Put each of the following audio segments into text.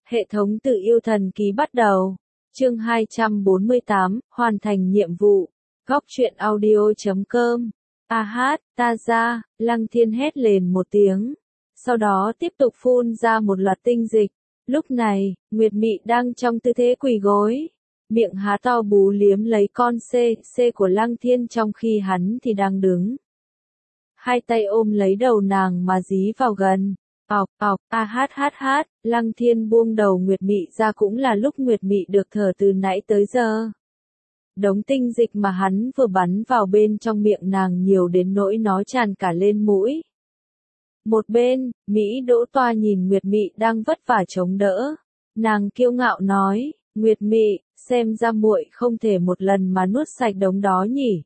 Hệ thống tự yêu thần ký bắt đầu. Chương 248, hoàn thành nhiệm vụ. Góc truyện audio.com. A hát, ta ra, Lăng Thiên hét lên một tiếng. Sau đó tiếp tục phun ra một loạt tinh dịch. Lúc này, Nguyệt Mị đang trong tư thế quỳ gối. Miệng há to bú liếm lấy con C của Lăng Thiên trong khi hắn thì đang đứng. Hai tay ôm lấy đầu nàng mà dí vào gần. A hát, Lăng Thiên buông đầu Nguyệt Mị ra cũng là lúc Nguyệt Mị được thở từ nãy tới giờ. Đống tinh dịch mà hắn vừa bắn vào bên trong miệng nàng nhiều đến nỗi nó tràn cả lên mũi. Một bên, Mỹ Đỗ Toa nhìn Nguyệt Mị đang vất vả chống đỡ. Nàng kiêu ngạo nói, Nguyệt Mị, xem ra muội không thể một lần mà nuốt sạch đống đó nhỉ.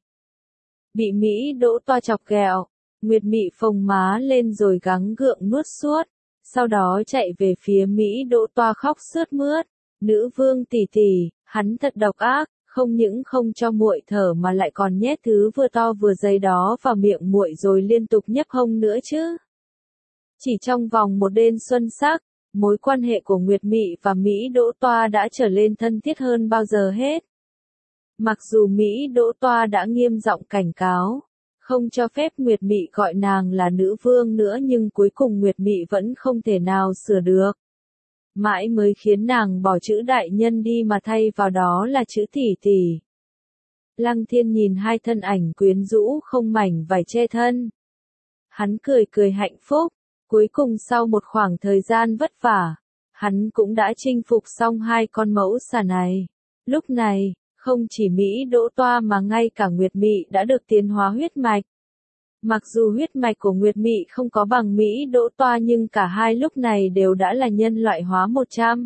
Bị Mỹ Đỗ Toa chọc ghẹo, Nguyệt Mị phồng má lên rồi gắng gượng nuốt suốt. Sau đó chạy về phía Mỹ Đỗ Toa khóc sướt mướt. Nữ vương tỷ tỷ, hắn thật độc ác, không những không cho muội thở mà lại còn nhét thứ vừa to vừa dày đó vào miệng muội rồi liên tục nhấp hông nữa chứ. Chỉ trong vòng một đêm xuân sắc, mối quan hệ của Nguyệt Mị và Mỹ Đỗ Toa đã trở lên thân thiết hơn bao giờ hết. Mặc dù Mỹ Đỗ Toa đã nghiêm giọng cảnh cáo, không cho phép Nguyệt Mị gọi nàng là nữ vương nữa nhưng cuối cùng Nguyệt Mị vẫn không thể nào sửa được. Mãi mới khiến nàng bỏ chữ đại nhân đi mà thay vào đó là chữ tỷ tỷ. Lăng Thiên nhìn hai thân ảnh quyến rũ không mảnh vải che thân. Hắn cười cười hạnh phúc, cuối cùng sau một khoảng thời gian vất vả, hắn cũng đã chinh phục xong hai con mẫu xà này. Lúc này, không chỉ Mỹ Đỗ Toa mà ngay cả Nguyệt Mị đã được tiến hóa huyết mạch. Mặc dù huyết mạch của Nguyệt Mị không có bằng Mỹ Đỗ Toa nhưng cả hai lúc này đều đã là nhân loại hóa 100.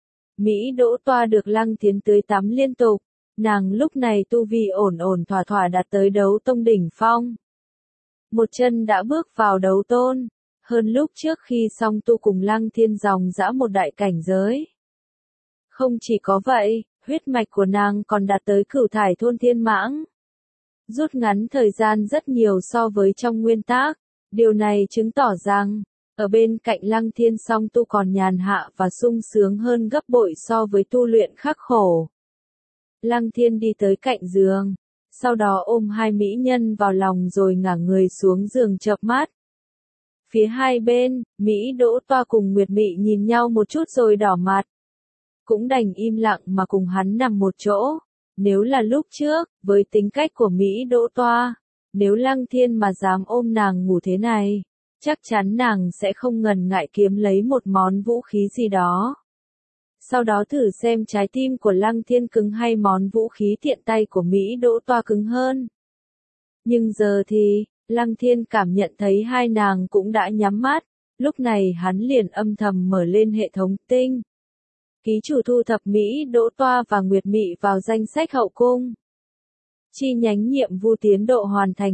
Mỹ Đỗ Toa được Lăng Thiên tưới tắm liên tục, nàng lúc này tu vi ổn thỏa thỏa đạt tới đấu tông đỉnh phong. Một chân đã bước vào đấu tôn, hơn lúc trước khi song tu cùng Lăng Thiên dòng dã một đại cảnh giới. Không chỉ có vậy, huyết mạch của nàng còn đạt tới cửu thải thôn thiên mãng. Rút ngắn thời gian rất nhiều so với trong nguyên tác, điều này chứng tỏ rằng, ở bên cạnh Lăng Thiên song tu còn nhàn hạ và sung sướng hơn gấp bội so với tu luyện khắc khổ. Lăng Thiên đi tới cạnh giường, sau đó ôm hai mỹ nhân vào lòng rồi ngả người xuống giường chợp mắt. Phía hai bên, Mỹ Đỗ Toa cùng Nguyệt Mị nhìn nhau một chút rồi đỏ mặt. Cũng đành im lặng mà cùng hắn nằm một chỗ. Nếu là lúc trước, với tính cách của Mỹ Đỗ Toa, nếu Lăng Thiên mà dám ôm nàng ngủ thế này, chắc chắn nàng sẽ không ngần ngại kiếm lấy một món vũ khí gì đó. Sau đó thử xem trái tim của Lăng Thiên cứng hay món vũ khí tiện tay của Mỹ Đỗ Toa cứng hơn. Nhưng giờ thì, Lăng Thiên cảm nhận thấy hai nàng cũng đã nhắm mắt, lúc này hắn liền âm thầm mở lên hệ thống tinh. Ký chủ thu thập Mỹ Đỗ Toa và Nguyệt Mị vào danh sách hậu cung. Chi nhánh nhiệm vụ tiến độ hoàn thành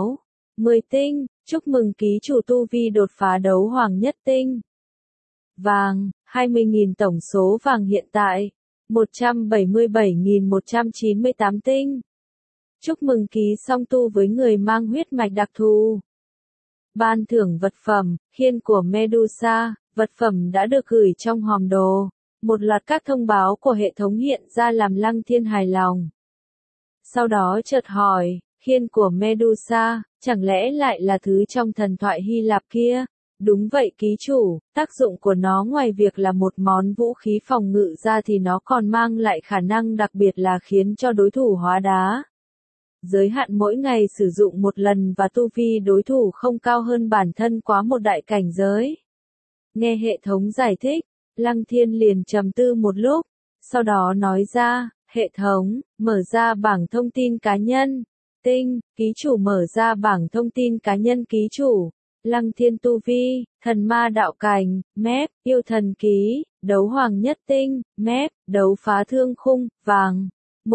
10 tinh, chúc mừng ký chủ tu vi đột phá đấu hoàng nhất tinh. Vàng, 20.000 tổng số vàng hiện tại, 177.198 tinh. Chúc mừng ký song tu với người mang huyết mạch đặc thù. Ban thưởng vật phẩm, khiên của Medusa, vật phẩm đã được gửi trong hòm đồ. Một loạt các thông báo của hệ thống hiện ra làm Lăng Thiên hài lòng. Sau đó chợt hỏi, khiên của Medusa, chẳng lẽ lại là thứ trong thần thoại Hy Lạp kia? Đúng vậy ký chủ, tác dụng của nó ngoài việc là một món vũ khí phòng ngự ra thì nó còn mang lại khả năng đặc biệt là khiến cho đối thủ hóa đá. Giới hạn mỗi ngày sử dụng một lần và tu vi đối thủ không cao hơn bản thân quá một đại cảnh giới. Nghe hệ thống giải thích, Lăng Thiên liền trầm tư một lúc, sau đó nói ra, hệ thống, mở ra bảng thông tin cá nhân, tinh, ký chủ mở ra bảng thông tin cá nhân ký chủ, Lăng Thiên tu vi, thần ma đạo cảnh, mép, yêu thần ký, đấu hoàng nhất tinh, mép, đấu phá thương khung, vàng,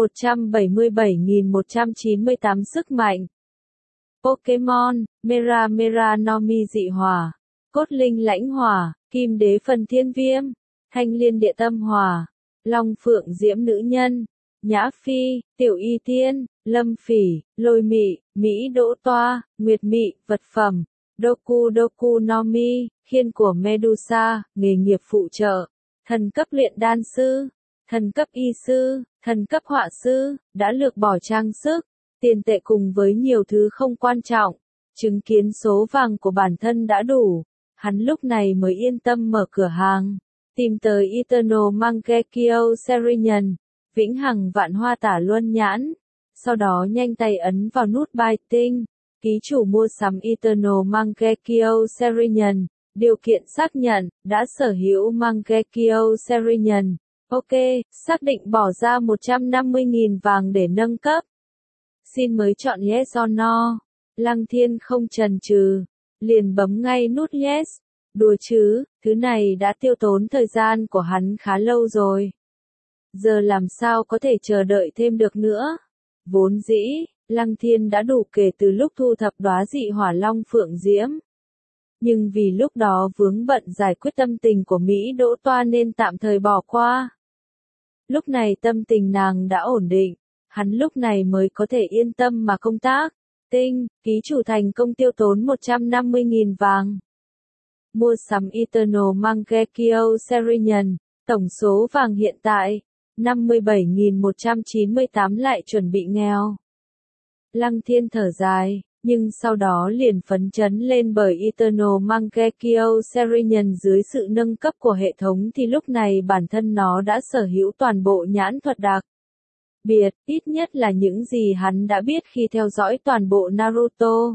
177.198 sức mạnh. Pokemon, Mera Nomi dị hỏa, cốt linh lãnh hỏa, kim đế phần thiên viêm, thanh liên địa tâm hỏa, long phượng diễm nữ nhân, nhã phi, tiểu y tiên, lâm phỉ, lôi mị, Mỹ Đỗ Toa, Nguyệt Mị, vật phẩm, Doku no Mi, khiên của Medusa, nghề nghiệp phụ trợ, thần cấp luyện đan sư, thần cấp y sư, thần cấp họa sư, đã lược bỏ trang sức, tiền tệ cùng với nhiều thứ không quan trọng, chứng kiến số vàng của bản thân đã đủ, hắn lúc này mới yên tâm mở cửa hàng, tìm tới Eternal Mangekyo Serenian, vĩnh hằng vạn hoa tả luân nhãn, sau đó nhanh tay ấn vào nút buy tinh, ký chủ mua sắm Eternal Mangekyo Serenian, điều kiện xác nhận, đã sở hữu Mangekyo Serenian. Ok, xác định bỏ ra 150.000 vàng để nâng cấp. Xin mới chọn yes or no. Lăng Thiên không chần chừ, liền bấm ngay nút yes. Đùa chứ, thứ này đã tiêu tốn thời gian của hắn khá lâu rồi. Giờ làm sao có thể chờ đợi thêm được nữa. Vốn dĩ, Lăng Thiên đã đủ kể từ lúc thu thập đóa dị hỏa long phượng diễm. Nhưng vì lúc đó vướng bận giải quyết tâm tình của Mỹ Đỗ Toa nên tạm thời bỏ qua. Lúc này tâm tình nàng đã ổn định, hắn lúc này mới có thể yên tâm mà công tác. Tinh, ký chủ thành công tiêu tốn 150.000 vàng. Mua sắm Eternal Mangekyo Serenian, tổng số vàng hiện tại, 57.198 lại chuẩn bị nghèo. Lăng Thiên thở dài, nhưng sau đó liền phấn chấn lên bởi Eternal Mangekyo Serenian dưới sự nâng cấp của hệ thống thì lúc này bản thân nó đã sở hữu toàn bộ nhãn thuật đặc biệt, ít nhất là những gì hắn đã biết khi theo dõi toàn bộ Naruto.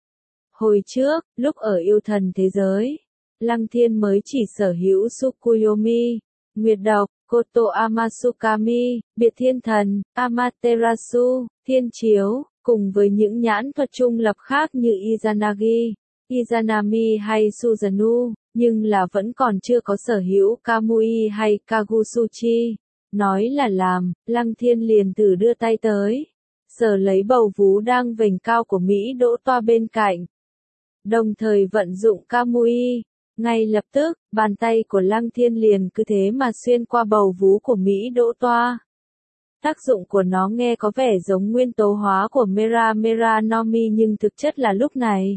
Hồi trước, lúc ở yêu thần thế giới, Lăng Thiên mới chỉ sở hữu Tsukuyomi, Nguyệt Độc, Koto Amasukami, Biệt Thiên Thần, Amaterasu, Thiên Chiếu, cùng với những nhãn thuật trung lập khác như Izanagi, Izanami hay Suzanu, nhưng là vẫn còn chưa có sở hữu Kamui hay Kagusuchi. Nói là làm, Lăng Thiên liền thử đưa tay tới, sờ lấy bầu vú đang vểnh cao của Mỹ Đỗ Toa bên cạnh. Đồng thời vận dụng Kamui, ngay lập tức, bàn tay của Lăng Thiên liền cứ thế mà xuyên qua bầu vú của Mỹ Đỗ Toa. Tác dụng của nó nghe có vẻ giống nguyên tố hóa của Mera Mera no Mi nhưng thực chất là lúc này.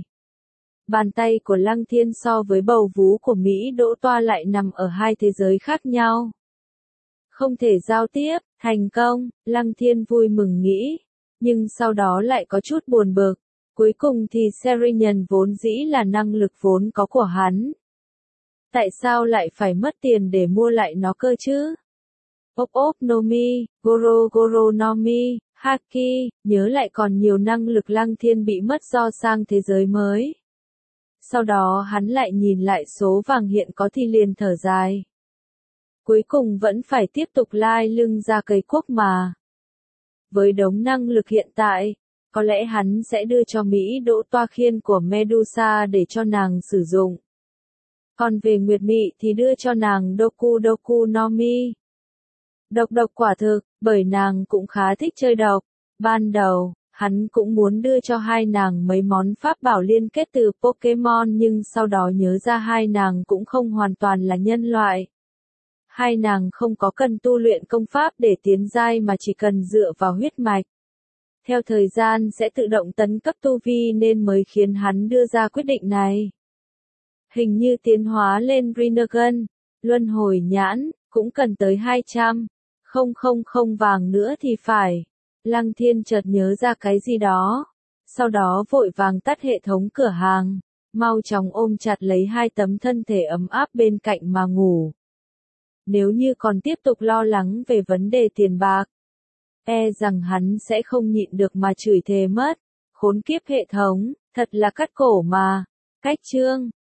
Bàn tay của Lăng Thiên so với bầu vú của Mỹ Đỗ Toa lại nằm ở hai thế giới khác nhau. Không thể giao tiếp, thành công, Lăng Thiên vui mừng nghĩ, nhưng sau đó lại có chút buồn bực. Cuối cùng thì Serenian vốn dĩ là năng lực vốn có của hắn. Tại sao lại phải mất tiền để mua lại nó cơ chứ? Ốp ốp no mi, goro goro no mi, haki, nhớ lại còn nhiều năng lực Lăng Thiên bị mất do sang thế giới mới. Sau đó hắn lại nhìn lại số vàng hiện có thì liền thở dài. Cuối cùng vẫn phải tiếp tục lai lưng ra cây quốc mà. Với đống năng lực hiện tại, có lẽ hắn sẽ đưa cho Mỹ Đỗ Toa khiên của Medusa để cho nàng sử dụng. Còn về Nguyệt Mị thì đưa cho nàng Doku Doku no Mi. Độc quả thực, bởi nàng cũng khá thích chơi độc. Ban đầu, hắn cũng muốn đưa cho hai nàng mấy món pháp bảo liên kết từ Pokemon nhưng sau đó nhớ ra hai nàng cũng không hoàn toàn là nhân loại. Hai nàng không có cần tu luyện công pháp để tiến giai mà chỉ cần dựa vào huyết mạch. Theo thời gian sẽ tự động tấn cấp tu vi nên mới khiến hắn đưa ra quyết định này. Hình như tiến hóa lên Rinnegan, luân hồi nhãn, cũng cần tới 200. Không vàng nữa thì phải. Lăng Thiên chợt nhớ ra cái gì đó. Sau đó vội vàng tắt hệ thống cửa hàng. Mau chóng ôm chặt lấy hai tấm thân thể ấm áp bên cạnh mà ngủ. Nếu như còn tiếp tục lo lắng về vấn đề tiền bạc, e rằng hắn sẽ không nhịn được mà chửi thề mất. Khốn kiếp hệ thống, thật là cắt cổ mà. Cách chương